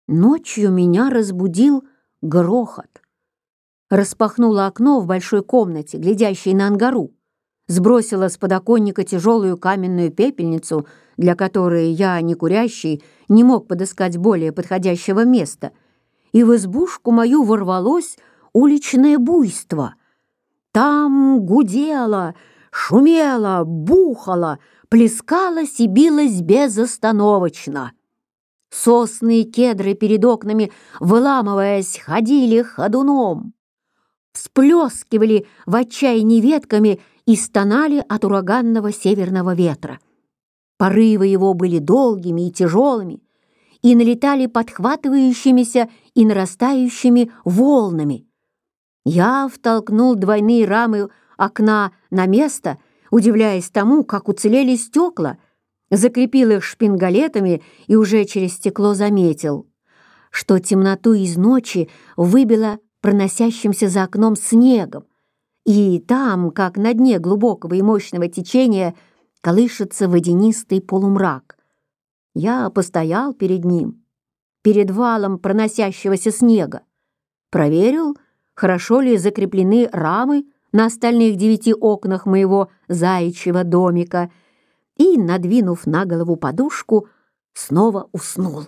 Ночью меня разбудил грохот. Распахнула окно в большой комнате, глядящей на ангару, сбросила с подоконника тяжелую каменную пепельницу, для которой я, не курящий, не мог подыскать более подходящего места, и в избушку мою ворвалось уличное буйство. Там гудело, шумело, бухало, плескалось и билось безостановочно. Сосны и кедры перед окнами, выламываясь, ходили ходуном, всплескивали в отчаянии ветками и стонали от ураганного северного ветра. Порывы его были долгими и тяжелыми и налетали подхватывающимися и нарастающими волнами. Я втолкнул двойные рамы окна на место, удивляясь тому, как уцелели стекла, закрепил их шпингалетами и уже через стекло заметил, что темноту из ночи выбило проносящимся за окном снегом, и там, как на дне глубокого и мощного течения, колышется водянистый полумрак. Я постоял перед ним, перед валом проносящегося снега, проверил, хорошо ли закреплены рамы на остальных 9 окнах моего заячьего домика, и, надвинув на голову подушку, снова уснул.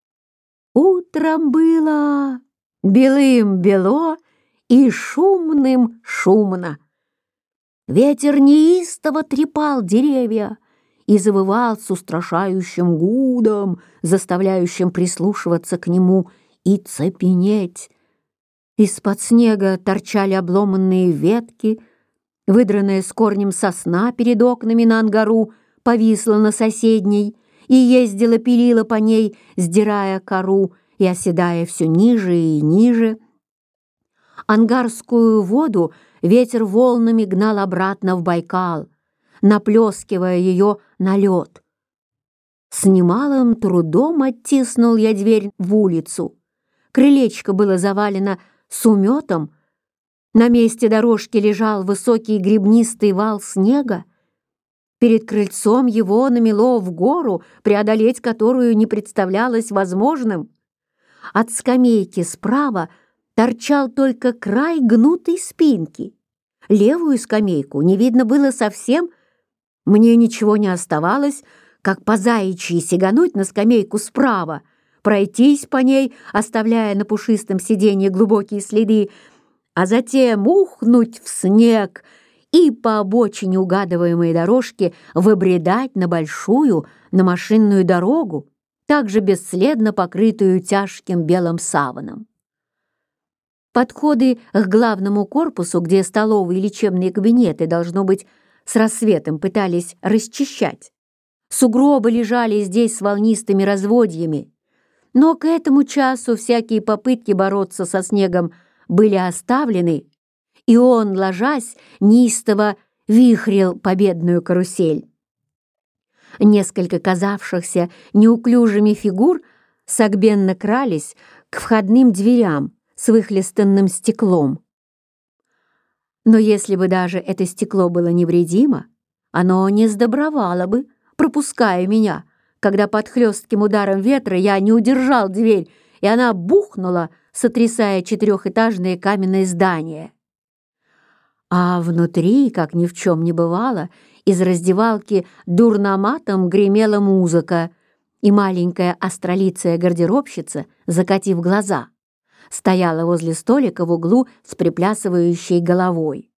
Утром было белым-бело и шумным-шумно. Ветер неистово трепал деревья и завывал с устрашающим гудом, заставляющим прислушиваться к нему и цепенеть. Из-под снега торчали обломанные ветки, выдранная с корнем сосна перед окнами на ангару повисла на соседней и ездила-пилила по ней, сдирая кору и оседая все ниже и ниже. Ангарскую воду ветер волнами гнал обратно в Байкал, наплескивая ее на лед. С немалым трудом оттиснул я дверь в улицу. Крылечко было завалено суметом. На месте дорожки лежал высокий гребнистый вал снега. Перед крыльцом его намело в гору, преодолеть которую не представлялось возможным. От скамейки справа торчал только край гнутой спинки. Левую скамейку не видно было совсем. Мне ничего не оставалось, как по заячьи сигануть на скамейку справа, пройтись по ней, оставляя на пушистом сиденье глубокие следы, а затем ухнуть в снег и по обочине угадываемой дорожки выбредать на большую, на машинную дорогу, также бесследно покрытую тяжким белым саваном. Подходы к главному корпусу, где столовые и лечебные кабинеты, должно быть, с рассветом пытались расчищать. Сугробы лежали здесь с волнистыми разводьями, но к этому часу всякие попытки бороться со снегом были оставлены, и он, ложась, неистово вихрил победную карусель. Несколько казавшихся неуклюжими фигур согбенно крались к входным дверям с выхлестанным стеклом. Но если бы даже это стекло было невредимо, оно не сдобровало бы, пропуская меня, когда под хлестким ударом ветра я не удержал дверь, и она бухнула, сотрясая 4-этажное каменное здание. А внутри, как ни в чем не бывало, из раздевалки дурноматом гремела музыка, и маленькая остролицая гардеробщица, закатив глаза, стояла возле столика в углу с приплясывающей головой.